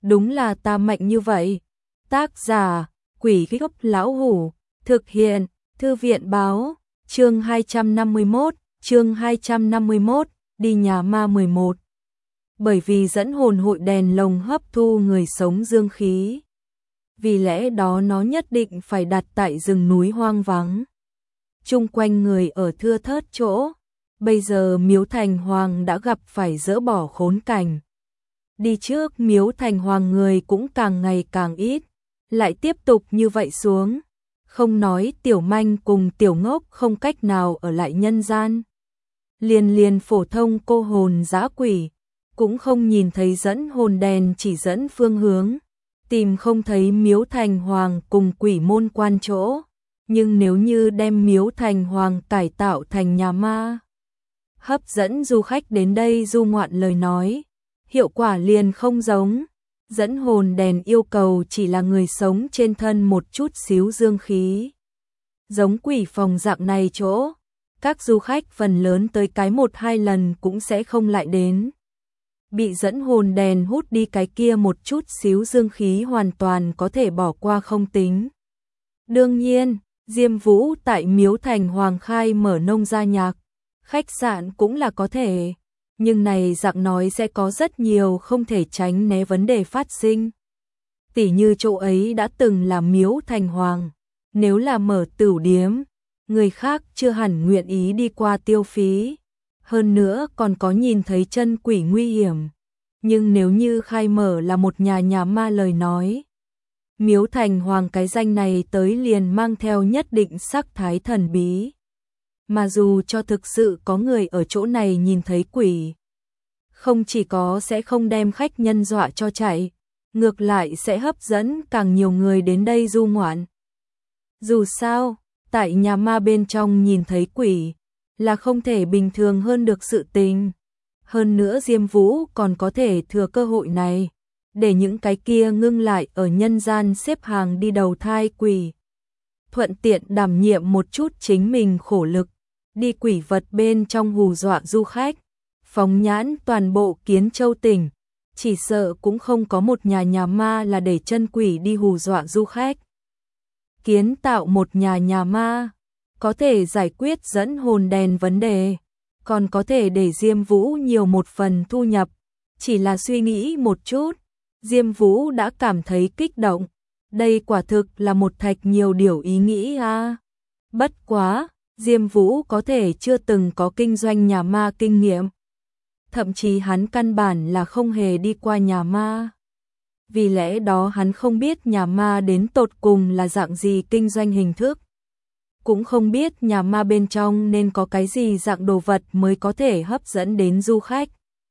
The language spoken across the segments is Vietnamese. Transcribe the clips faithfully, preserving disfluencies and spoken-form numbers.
đúng là ta mạnh như vậy. Tác giả, Quỷ Gốc Lão Hủ, thực hiện, Thư viện báo, chương hai trăm năm mươi mốt, chương hai trăm năm mươi mốt, đi nhà ma mười một. Bởi vì dẫn hồn hội đèn lồng hấp thu người sống dương khí. Vì lẽ đó nó nhất định phải đặt tại rừng núi hoang vắng. Chung quanh người ở thưa thớt chỗ. Bây giờ Miếu Thành Hoàng đã gặp phải dỡ bỏ khốn cảnh. Đi trước Miếu Thành Hoàng người cũng càng ngày càng ít. Lại tiếp tục như vậy xuống. Không nói tiểu manh cùng tiểu ngốc không cách nào ở lại nhân gian. Liền liền phổ thông cô hồn dã quỷ. Cũng không nhìn thấy dẫn hồn đèn chỉ dẫn phương hướng. Tìm không thấy Miếu Thành Hoàng cùng quỷ môn quan chỗ. Nhưng nếu như đem Miếu Thành Hoàng cải tạo thành nhà ma, hấp dẫn du khách đến đây du ngoạn lời nói, hiệu quả liền không giống. Dẫn hồn đèn yêu cầu chỉ là người sống trên thân một chút xíu dương khí. Giống quỷ phòng dạng này chỗ, các du khách phần lớn tới cái một hai lần cũng sẽ không lại đến. Bị dẫn hồn đèn hút đi cái kia một chút xíu dương khí hoàn toàn có thể bỏ qua không tính. Đương nhiên, Diêm Vũ tại Miếu Thành Hoàng khai mở nông gia nhạc, khách sạn cũng là có thể, nhưng này dạng nói sẽ có rất nhiều không thể tránh né vấn đề phát sinh. Tỉ như chỗ ấy đã từng là Miếu Thành Hoàng, nếu là mở tửu điếm, người khác chưa hẳn nguyện ý đi qua tiêu phí, hơn nữa còn có nhìn thấy chân quỷ nguy hiểm. Nhưng nếu như khai mở là một nhà nhà ma lời nói, Miếu Thành Hoàng cái danh này tới liền mang theo nhất định sắc thái thần bí. Mà dù cho thực sự có người ở chỗ này nhìn thấy quỷ, không chỉ có sẽ không đem khách nhân dọa cho chạy, ngược lại sẽ hấp dẫn càng nhiều người đến đây du ngoạn. Dù sao, tại nhà ma bên trong nhìn thấy quỷ là không thể bình thường hơn được sự tình. Hơn nữa Diêm Vũ còn có thể thừa cơ hội này để những cái kia ngưng lại ở nhân gian xếp hàng đi đầu thai quỷ, thuận tiện đảm nhiệm một chút chính mình khổ lực, đi quỷ vật bên trong hù dọa du khách. Phóng nhãn toàn bộ Kiến Châu tỉnh, chỉ sợ cũng không có một nhà nhà ma là để chân quỷ đi hù dọa du khách. Kiến tạo một nhà nhà ma, có thể giải quyết dẫn hồn đèn vấn đề, còn có thể để Diêm Vũ nhiều một phần thu nhập. Chỉ là suy nghĩ một chút, Diêm Vũ đã cảm thấy kích động. Đây quả thực là một thạch nhiều điều ý nghĩ a. À. Bất quá, Diêm Vũ có thể chưa từng có kinh doanh nhà ma kinh nghiệm. Thậm chí hắn căn bản là không hề đi qua nhà ma. Vì lẽ đó hắn không biết nhà ma đến tột cùng là dạng gì kinh doanh hình thức. Cũng không biết nhà ma bên trong nên có cái gì dạng đồ vật mới có thể hấp dẫn đến du khách.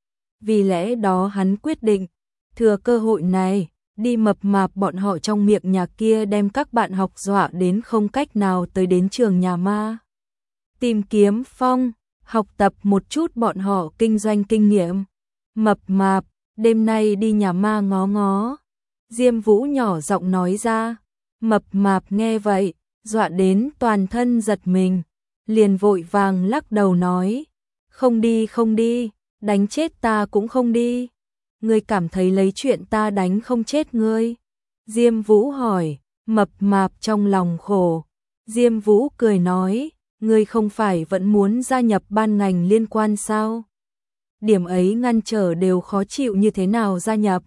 Vì lẽ đó hắn quyết định, thừa cơ hội này, đi mập mạp bọn họ trong miệng nhà kia đem các bạn học dọa đến không cách nào tới đến trường nhà ma. Tìm kiếm phong, học tập một chút bọn họ kinh doanh kinh nghiệm. Mập mạp, đêm nay đi nhà ma ngó ngó. Diêm Vũ nhỏ giọng nói ra. Mập mạp nghe vậy, dọa đến toàn thân giật mình, liền vội vàng lắc đầu nói, không đi không đi, đánh chết ta cũng không đi. Ngươi cảm thấy lấy chuyện ta đánh không chết ngươi? Diêm Vũ hỏi. Mập mạp trong lòng khổ. Diêm Vũ cười nói, ngươi không phải vẫn muốn gia nhập ban ngành liên quan sao? Điểm ấy ngăn trở đều khó chịu như thế nào gia nhập?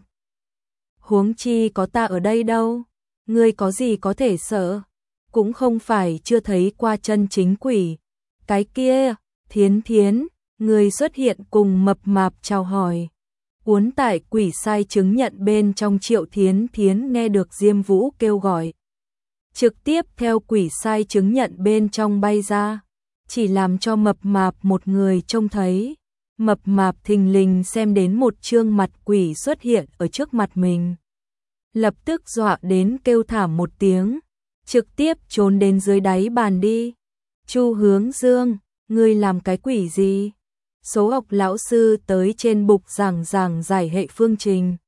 Huống chi có ta ở đây đâu, ngươi có gì có thể sợ? Cũng không phải chưa thấy qua chân chính quỷ. Cái kia, Thiến Thiến, người xuất hiện cùng mập mạp chào hỏi. Cuốn tại quỷ sai chứng nhận bên trong Triệu Thiến Thiến nghe được Diêm Vũ kêu gọi. Trực tiếp theo quỷ sai chứng nhận bên trong bay ra. Chỉ làm cho mập mạp một người trông thấy. Mập mạp thình lình xem đến một trương mặt quỷ xuất hiện ở trước mặt mình. Lập tức dọa đến kêu thảm một tiếng. Trực tiếp trốn đến dưới đáy bàn đi. Chu Hướng Dương, ngươi làm cái quỷ gì? Số học lão sư tới trên bục giảng giảng giải hệ phương trình.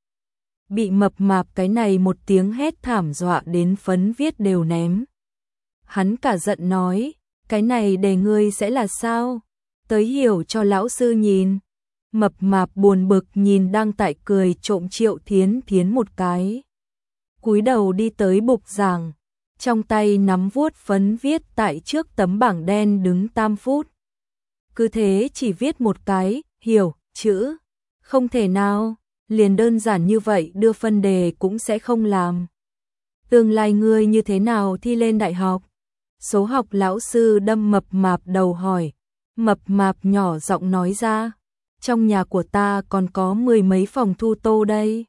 Bị mập mạp cái này một tiếng hét thảm dọa đến phấn viết đều ném. Hắn cả giận nói, cái này để ngươi sẽ là sao? Tới hiểu cho lão sư nhìn. Mập mạp buồn bực nhìn đang tại cười trộm Triệu Thiến Thiến một cái. Cúi đầu đi tới bục giảng, trong tay nắm vuốt phấn viết tại trước tấm bảng đen đứng tam phút. Cứ thế chỉ viết một cái, hiểu, chữ. Không thể nào, liền đơn giản như vậy đưa phân đề cũng sẽ không làm. Tương lai ngươi như thế nào thi lên đại học? Số học lão sư đâm mập mạp đầu hỏi. Mập mạp nhỏ giọng nói ra. Trong nhà của ta còn có mười mấy phòng thu tô đây.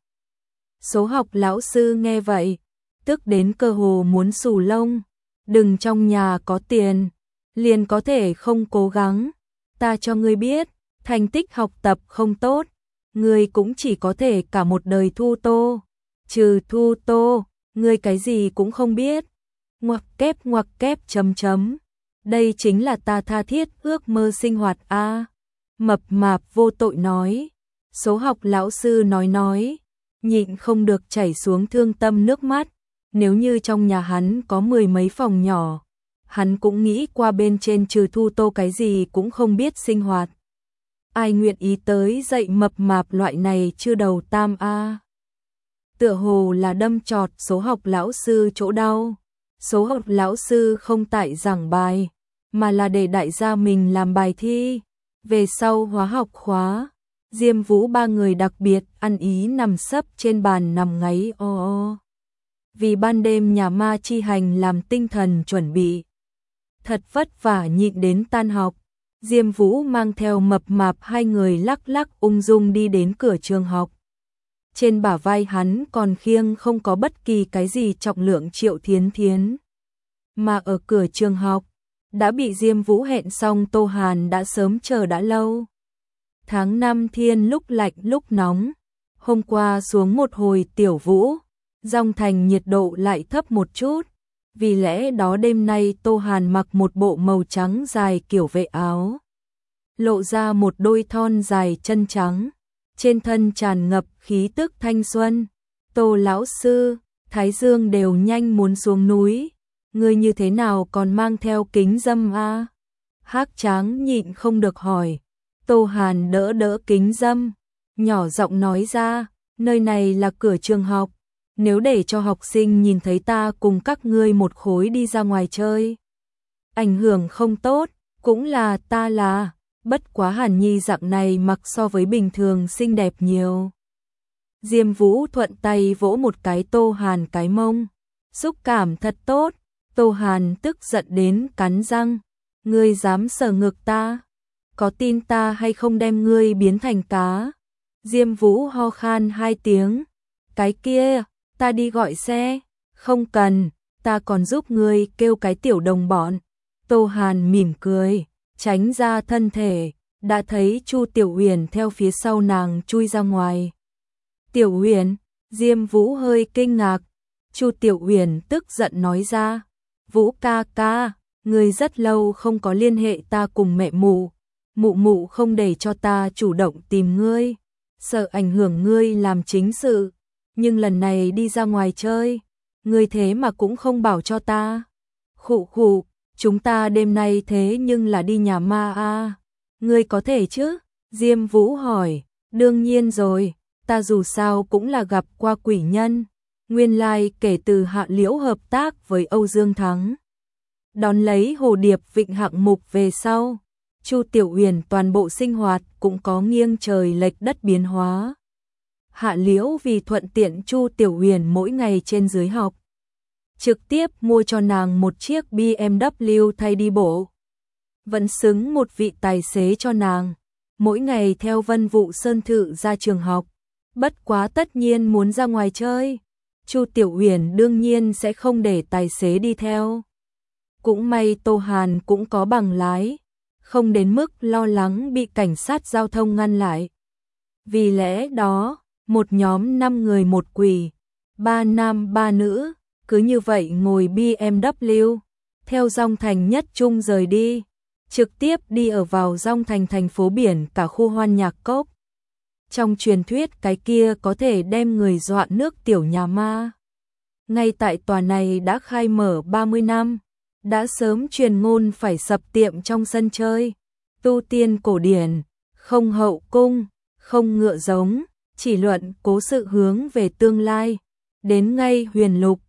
Số học lão sư nghe vậy, tức đến cơ hồ muốn xù lông. Đừng trong nhà có tiền, liền có thể không cố gắng. Ta cho ngươi biết, thành tích học tập không tốt, ngươi cũng chỉ có thể cả một đời thu tô. Trừ thu tô, ngươi cái gì cũng không biết. Ngoặc kép ngoặc kép chấm chấm. Đây chính là ta tha thiết ước mơ sinh hoạt a. Mập mạp vô tội nói. Số học lão sư nói nói, nhịn không được chảy xuống thương tâm nước mắt. Nếu như trong nhà hắn có mười mấy phòng nhỏ, hắn cũng nghĩ qua bên trên trừ thu tô cái gì cũng không biết sinh hoạt. Ai nguyện ý tới dạy mập mạp loại này chưa đầu tam a. Tựa hồ là đâm chọt số học lão sư chỗ đau. Số học lão sư không tại giảng bài, mà là để đại gia mình làm bài thi. Về sau hóa học khóa, Diêm Vũ ba người đặc biệt ăn ý nằm sấp trên bàn nằm ngáy o o. Vì ban đêm nhà ma chi hành làm tinh thần chuẩn bị. Thật vất vả nhịn đến tan học, Diêm Vũ mang theo mập mạp hai người lắc lắc ung dung đi đến cửa trường học. Trên bả vai hắn còn khiêng không có bất kỳ cái gì trọng lượng Triệu Thiến Thiến. Mà ở cửa trường học, đã bị Diêm Vũ hẹn xong Tô Hàn đã sớm chờ đã lâu. Tháng năm thiên lúc lạnh lúc nóng, hôm qua xuống một hồi tiểu vũ, Dòng Thành nhiệt độ lại thấp một chút. Vì lẽ đó đêm nay Tô Hàn mặc một bộ màu trắng dài kiểu vệ áo, lộ ra một đôi thon dài chân trắng, trên thân tràn ngập khí tức thanh xuân. Tô lão sư, thái dương đều nhanh muốn xuống núi, ngươi như thế nào còn mang theo kính dâm a? Hắc Tráng nhịn không được hỏi. Tô Hàn đỡ đỡ kính dâm, nhỏ giọng nói ra, nơi này là cửa trường học. Nếu để cho học sinh nhìn thấy ta cùng các ngươi một khối đi ra ngoài chơi, ảnh hưởng không tốt, cũng là ta là, bất quá Hàn Nhi dạng này mặc so với bình thường xinh đẹp nhiều. Diêm Vũ thuận tay vỗ một cái Tô Hàn cái mông, xúc cảm thật tốt. Tô Hàn tức giận đến cắn răng, ngươi dám sờ ngực ta, có tin ta hay không đem ngươi biến thành cá? Diêm Vũ ho khan hai tiếng, cái kia, ta đi gọi xe, không cần, ta còn giúp ngươi kêu cái tiểu đồng bọn. Tô Hàn mỉm cười, tránh ra thân thể, đã thấy Chu Tiểu Huyền theo phía sau nàng chui ra ngoài. Tiểu Huyền, Diêm Vũ hơi kinh ngạc. Chu Tiểu Huyền tức giận nói ra, Vũ ca ca, ngươi rất lâu không có liên hệ ta cùng mẹ mụ, mụ mụ không để cho ta chủ động tìm ngươi, sợ ảnh hưởng ngươi làm chính sự, nhưng lần này đi ra ngoài chơi, ngươi thế mà cũng không bảo cho ta. Khụ khụ, chúng ta đêm nay thế nhưng là đi nhà ma a, ngươi có thể chứ? Diêm Vũ hỏi. Đương nhiên rồi, ta dù sao cũng là gặp qua quỷ nhân. Nguyên lai like, kể từ Hạ Liễu hợp tác với Âu Dương Thắng, đón lấy Hồ Điệp Vịnh hạng mục về sau, Chu Tiểu Huyền toàn bộ sinh hoạt cũng có nghiêng trời lệch đất biến hóa. Hạ Liễu vì thuận tiện Chu Tiểu Huyền mỗi ngày trên dưới học, trực tiếp mua cho nàng một chiếc bê em vê thay đi bộ. Vẫn xứng một vị tài xế cho nàng, mỗi ngày theo Vân Vụ Sơn Thự ra trường học. Bất quá tất nhiên muốn ra ngoài chơi, Chu Tiểu Huyền đương nhiên sẽ không để tài xế đi theo. Cũng may Tô Hàn cũng có bằng lái, không đến mức lo lắng bị cảnh sát giao thông ngăn lại. Vì lẽ đó, một nhóm năm người một quỷ, ba nam ba nữ, cứ như vậy ngồi bê em vê, theo Dòng Thành Nhất Trung rời đi, trực tiếp đi ở vào Dòng Thành thành phố biển cả khu Hoan Nhạc Cốc. Trong truyền thuyết cái kia có thể đem người dọa nước tiểu nhà ma. Ngay tại tòa này đã khai mở ba mươi năm, đã sớm truyền ngôn phải sập tiệm trong sân chơi, tu tiên cổ điển, không hậu cung, không ngựa giống, chỉ luận cố sự hướng về tương lai. Đến ngay huyền lục,